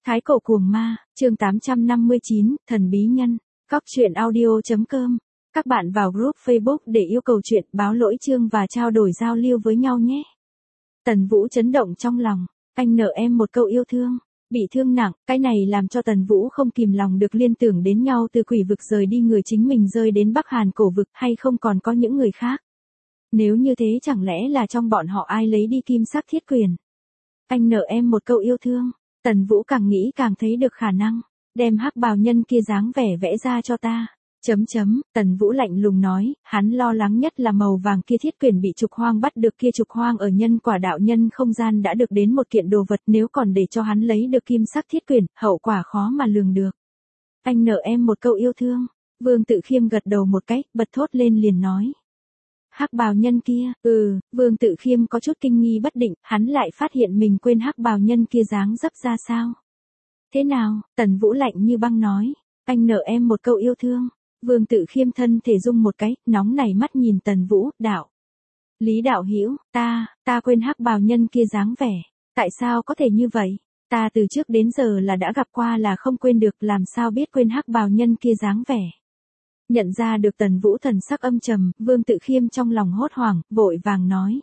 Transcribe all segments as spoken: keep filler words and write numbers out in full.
Thái cổ cuồng ma, chương tám trăm năm mươi chín, thần bí nhân. Cóc truyện audio chấm com. Các bạn vào group Facebook để yêu cầu chuyện, báo lỗi chương và trao đổi giao lưu với nhau nhé. Tần Vũ chấn động trong lòng, anh nợ em một câu yêu thương. Bị thương nặng, cái này làm cho Tần Vũ không kìm lòng được liên tưởng đến nhau từ quỷ vực rời đi người chính mình rơi đến Bắc Hàn cổ vực hay không còn có những người khác. Nếu như thế chẳng lẽ là trong bọn họ ai lấy đi kim sắc thiết quyền. Anh nợ em một câu yêu thương. Tần Vũ càng nghĩ càng thấy được khả năng, đem hắc bào nhân kia dáng vẻ vẽ ra cho ta. Chấm chấm, Tần Vũ lạnh lùng nói, hắn lo lắng nhất là màu vàng kia thiết quyền bị trục hoang bắt được kia trục hoang ở nhân quả đạo nhân không gian đã được đến một kiện đồ vật nếu còn để cho hắn lấy được kim sắc thiết quyền, hậu quả khó mà lường được. Anh nợ em một câu yêu thương, Vương Tự Khiêm gật đầu một cái, bật thốt lên liền nói. Hắc bào nhân kia, ừ, Vương Tự Khiêm có chút kinh nghi bất định, hắn lại phát hiện mình quên hắc bào nhân kia dáng dấp ra sao. Thế nào, Tần Vũ lạnh như băng nói, anh nợ em một câu yêu thương. Vương Tự Khiêm thân thể rung một cái, nóng nảy mắt nhìn Tần Vũ, đạo. Lý đạo hữu, ta, ta quên hắc bào nhân kia dáng vẻ, tại sao có thể như vậy? Ta từ trước đến giờ là đã gặp qua là không quên được, làm sao biết quên hắc bào nhân kia dáng vẻ. Nhận ra được Tần Vũ thần sắc âm trầm, Vương Tự Khiêm trong lòng hốt hoảng, vội vàng nói.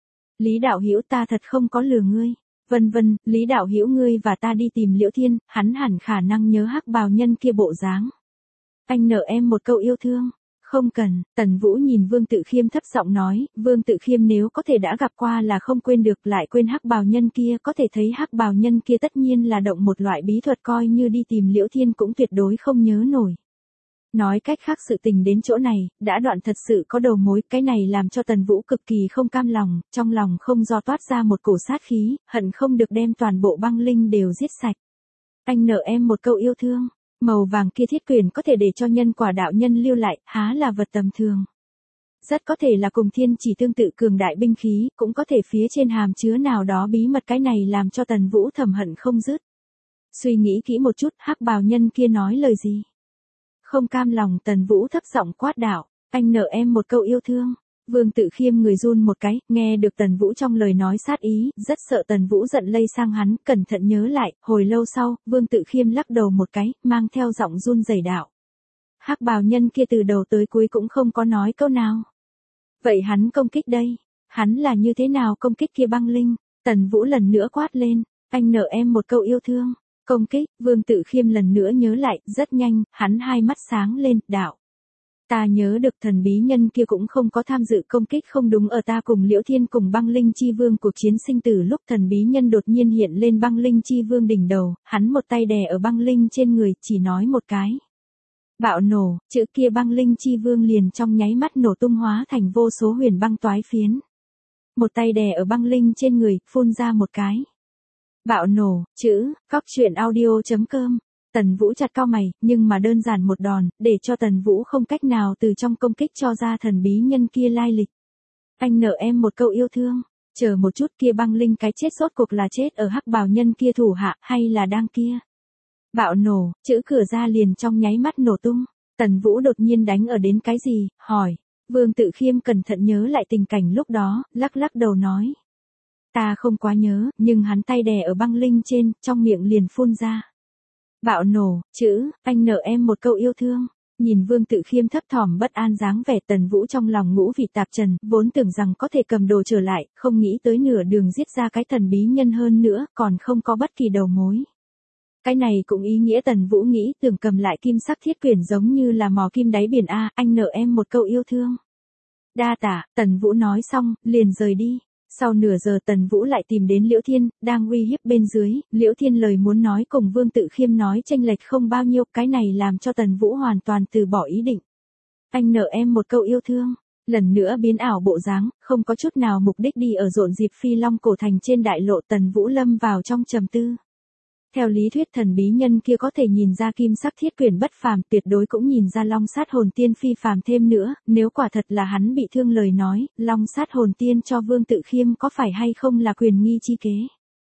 Lý đạo hữu ta thật không có lừa ngươi. Vân vân, Lý đạo hữu ngươi và ta đi tìm Liễu Thiên, hắn hẳn khả năng nhớ hắc bào nhân kia bộ dáng. Anh nợ em một câu yêu thương. Không cần, Tần Vũ nhìn Vương Tự Khiêm thấp giọng nói, Vương Tự Khiêm nếu có thể đã gặp qua là không quên được lại quên hắc bào nhân kia có thể thấy hắc bào nhân kia tất nhiên là động một loại bí thuật coi như đi tìm Liễu Thiên cũng tuyệt đối không nhớ nổi. Nói cách khác sự tình đến chỗ này, đã đoạn thật sự có đầu mối, cái này làm cho Tần Vũ cực kỳ không cam lòng, trong lòng không do toát ra một cổ sát khí, hận không được đem toàn bộ băng linh đều giết sạch. Anh nợ em một câu yêu thương, màu vàng kia thiết quyền có thể để cho nhân quả đạo nhân lưu lại, há là vật tầm thường. Rất có thể là cùng thiên chỉ tương tự cường đại binh khí, cũng có thể phía trên hàm chứa nào đó bí mật, cái này làm cho Tần Vũ thầm hận không dứt. Suy nghĩ kỹ một chút, hắc bào nhân kia nói lời gì? Không cam lòng, Tần Vũ thấp giọng quát đạo, anh nợ em một câu yêu thương. Vương Tự Khiêm người run một cái, nghe được Tần Vũ trong lời nói sát ý, rất sợ Tần Vũ giận lây sang hắn, cẩn thận nhớ lại, hồi lâu sau, Vương Tự Khiêm lắc đầu một cái, mang theo giọng run rẩy đạo. Hắc bào nhân kia từ đầu tới cuối cũng không có nói câu nào. Vậy hắn công kích đây, hắn là như thế nào công kích kia băng linh? Tần Vũ lần nữa quát lên, anh nợ em một câu yêu thương. Công kích, Vương Tự Khiêm lần nữa nhớ lại, rất nhanh, hắn hai mắt sáng lên, đạo. Ta nhớ được thần bí nhân kia cũng không có tham dự công kích không đúng ở ta cùng Liễu Thiên cùng băng linh chi vương cuộc chiến sinh tử lúc thần bí nhân đột nhiên hiện lên băng linh chi vương đỉnh đầu, hắn một tay đè ở băng linh trên người, chỉ nói một cái. Bạo nổ, chữ kia băng linh chi vương liền trong nháy mắt nổ tung hóa thành vô số huyền băng toái phiến. Một tay đè ở băng linh trên người, phun ra một cái. Bạo nổ, chữ, cóc truyện audio chấm com. Tần Vũ chặt cau mày, nhưng mà đơn giản một đòn, để cho Tần Vũ không cách nào từ trong công kích cho ra thần bí nhân kia lai lịch. Anh nợ em một câu yêu thương, chờ một chút kia băng linh cái chết rốt cuộc là chết ở hắc bào nhân kia thủ hạ hay là đang kia. Bạo nổ, chữ cửa ra liền trong nháy mắt nổ tung. Tần Vũ đột nhiên đánh ở đến cái gì, hỏi. Vương Tự Khiêm cẩn thận nhớ lại tình cảnh lúc đó, lắc lắc đầu nói. Ta không quá nhớ, nhưng hắn tay đè ở băng linh trên, trong miệng liền phun ra. Bạo nổ, chữ, anh nợ em một câu yêu thương. Nhìn Vương Tự Khiêm thấp thỏm bất an dáng vẻ, Tần Vũ trong lòng ngũ vị tạp trần, vốn tưởng rằng có thể cầm đồ trở lại, không nghĩ tới nửa đường giết ra cái thần bí nhân hơn nữa, còn không có bất kỳ đầu mối. Cái này cũng ý nghĩa Tần Vũ nghĩ tưởng cầm lại kim sắc thiết quyền giống như là mò kim đáy biển a, anh nợ em một câu yêu thương. Đa tả, Tần Vũ nói xong, liền rời đi. Sau nửa giờ Tần Vũ lại tìm đến Liễu Thiên, đang uy hiếp bên dưới, Liễu Thiên lời muốn nói cùng Vương Tự Khiêm nói chênh lệch không bao nhiêu, cái này làm cho Tần Vũ hoàn toàn từ bỏ ý định. Anh nợ em một câu yêu thương, lần nữa biến ảo bộ dáng, không có chút nào mục đích đi ở rộn dịp Phi Long cổ thành trên đại lộ, Tần Vũ lâm vào trong trầm tư. Theo lý thuyết thần bí nhân kia có thể nhìn ra kim sắc thiết quyền bất phàm, tuyệt đối cũng nhìn ra long sát hồn tiên phi phàm thêm nữa, nếu quả thật là hắn bị thương lời nói, long sát hồn tiên cho Vương Tự Khiêm có phải hay không là quyền nghi chi kế.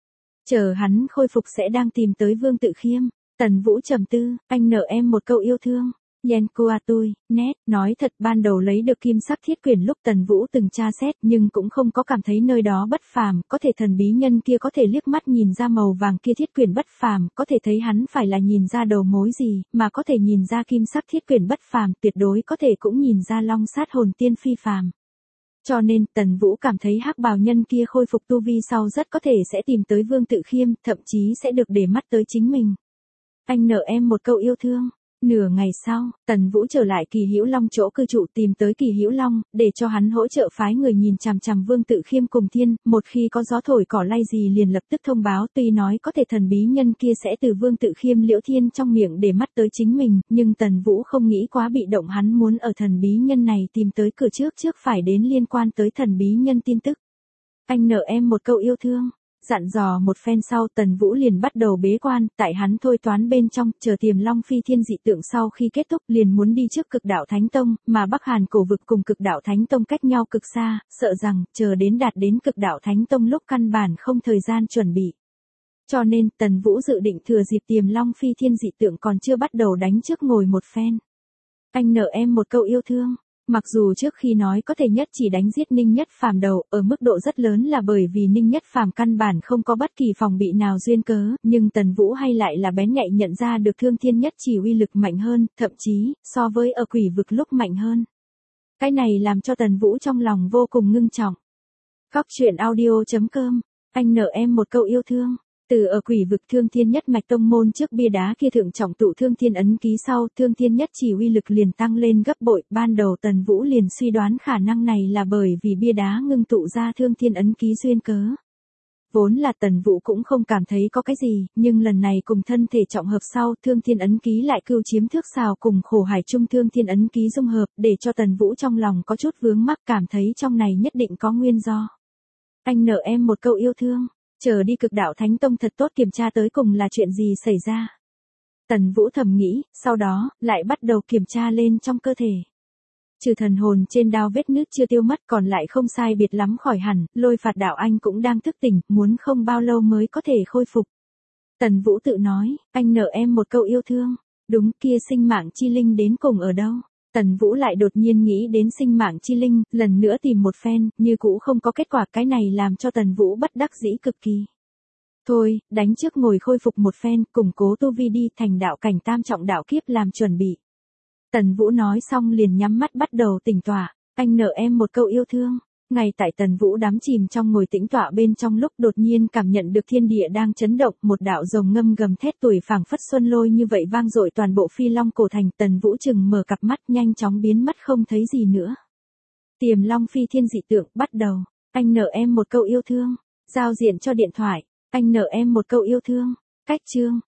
Chờ hắn khôi phục sẽ đang tìm tới Vương Tự Khiêm. Tần Vũ trầm tư, anh nợ em một câu yêu thương. Yen Kua Tui, nét, nói thật ban đầu lấy được kim sắc thiết quyển lúc Tần Vũ từng tra xét nhưng cũng không có cảm thấy nơi đó bất phàm, có thể thần bí nhân kia có thể liếc mắt nhìn ra màu vàng kia thiết quyển bất phàm, có thể thấy hắn phải là nhìn ra đầu mối gì, mà có thể nhìn ra kim sắc thiết quyển bất phàm, tuyệt đối có thể cũng nhìn ra long sát hồn tiên phi phàm. Cho nên, Tần Vũ cảm thấy hắc bào nhân kia khôi phục tu vi sau rất có thể sẽ tìm tới Vương Tự Khiêm, thậm chí sẽ được để mắt tới chính mình. Anh nợ em một câu yêu thương. Nửa ngày sau, Tần Vũ trở lại Kỳ Hữu Long chỗ cư trụ tìm tới Kỳ Hữu Long, để cho hắn hỗ trợ phái người nhìn chằm chằm Vương Tự Khiêm cùng Thiên, một khi có gió thổi cỏ lay gì liền lập tức thông báo, tuy nói có thể thần bí nhân kia sẽ từ Vương Tự Khiêm Liễu Thiên trong miệng để mắt tới chính mình, nhưng Tần Vũ không nghĩ quá bị động, hắn muốn ở thần bí nhân này tìm tới cửa trước trước phải đến liên quan tới thần bí nhân tin tức. Anh nợ em một câu yêu thương. Dặn dò một phen sau Tần Vũ liền bắt đầu bế quan, tại hắn thôi toán bên trong, chờ Tiềm Long Phi Thiên dị tượng sau khi kết thúc liền muốn đi trước Cực Đạo Thánh Tông, mà Bắc Hàn cổ vực cùng Cực Đạo Thánh Tông cách nhau cực xa, sợ rằng, chờ đến đạt đến Cực Đạo Thánh Tông lúc căn bản không thời gian chuẩn bị. Cho nên, Tần Vũ dự định thừa dịp Tiềm Long Phi Thiên dị tượng còn chưa bắt đầu đánh trước ngồi một phen. Anh nợ em một câu yêu thương. Mặc dù trước khi nói có thể nhất chỉ đánh giết Ninh Nhất Phàm đầu, ở mức độ rất lớn là bởi vì Ninh Nhất Phàm căn bản không có bất kỳ phòng bị nào duyên cớ, nhưng Tần Vũ hay lại là bén nhạy nhận ra được Thương Thiên Nhất chỉ uy lực mạnh hơn, thậm chí, so với ở quỷ vực lúc mạnh hơn. Cái này làm cho Tần Vũ trong lòng vô cùng ngưng trọng. Góc truyện audio chấm com, anh nợ em một câu yêu thương. Từ ở quỷ vực Thương Thiên Nhất mạch tông môn trước bia đá kia thượng trọng tụ Thương Thiên ấn ký sau, Thương Thiên Nhất chỉ uy lực liền tăng lên gấp bội, ban đầu Tần Vũ liền suy đoán khả năng này là bởi vì bia đá ngưng tụ ra Thương Thiên ấn ký duyên cớ. Vốn là Tần Vũ cũng không cảm thấy có cái gì, nhưng lần này cùng thân thể trọng hợp sau, Thương Thiên ấn ký lại cưu chiếm thước sào cùng khổ hải trung Thương Thiên ấn ký dung hợp, để cho Tần Vũ trong lòng có chút vướng mắc, cảm thấy trong này nhất định có nguyên do. Anh nợ em một câu yêu thương. Chờ đi Cực Đạo Thánh Tông thật tốt kiểm tra tới cùng là chuyện gì xảy ra. Tần Vũ thầm nghĩ, sau đó, lại bắt đầu kiểm tra lên trong cơ thể. Trừ thần hồn trên đao vết nứt chưa tiêu mất còn lại không sai biệt lắm khỏi hẳn, Lôi Phạt Đạo Anh cũng đang thức tỉnh, muốn không bao lâu mới có thể khôi phục. Tần Vũ tự nói, anh nợ em một câu yêu thương. Đúng kia sinh mạng chi linh đến cùng ở đâu? Tần Vũ lại đột nhiên nghĩ đến sinh mạng chi linh, lần nữa tìm một phen, như cũ không có kết quả, cái này làm cho Tần Vũ bất đắc dĩ cực kỳ. Thôi, đánh trước ngồi khôi phục một phen, củng cố tu vi đi, thành đạo cảnh tam trọng đạo kiếp làm chuẩn bị. Tần Vũ nói xong liền nhắm mắt bắt đầu tĩnh tọa, anh nợ em một câu yêu thương. Ngay tại Tần Vũ đắm chìm trong ngồi tĩnh tọa bên trong lúc đột nhiên cảm nhận được thiên địa đang chấn động, một đạo rồng ngâm gầm thét tuổi phảng phất xuân lôi như vậy vang dội toàn bộ Phi Long cổ thành. Tần Vũ chừng mở cặp mắt nhanh chóng biến mất không thấy gì nữa. Tiềm Long Phi Thiên dị tượng bắt đầu, anh nợ em một câu yêu thương. Giao diện cho điện thoại, anh nợ em một câu yêu thương. Cách chương,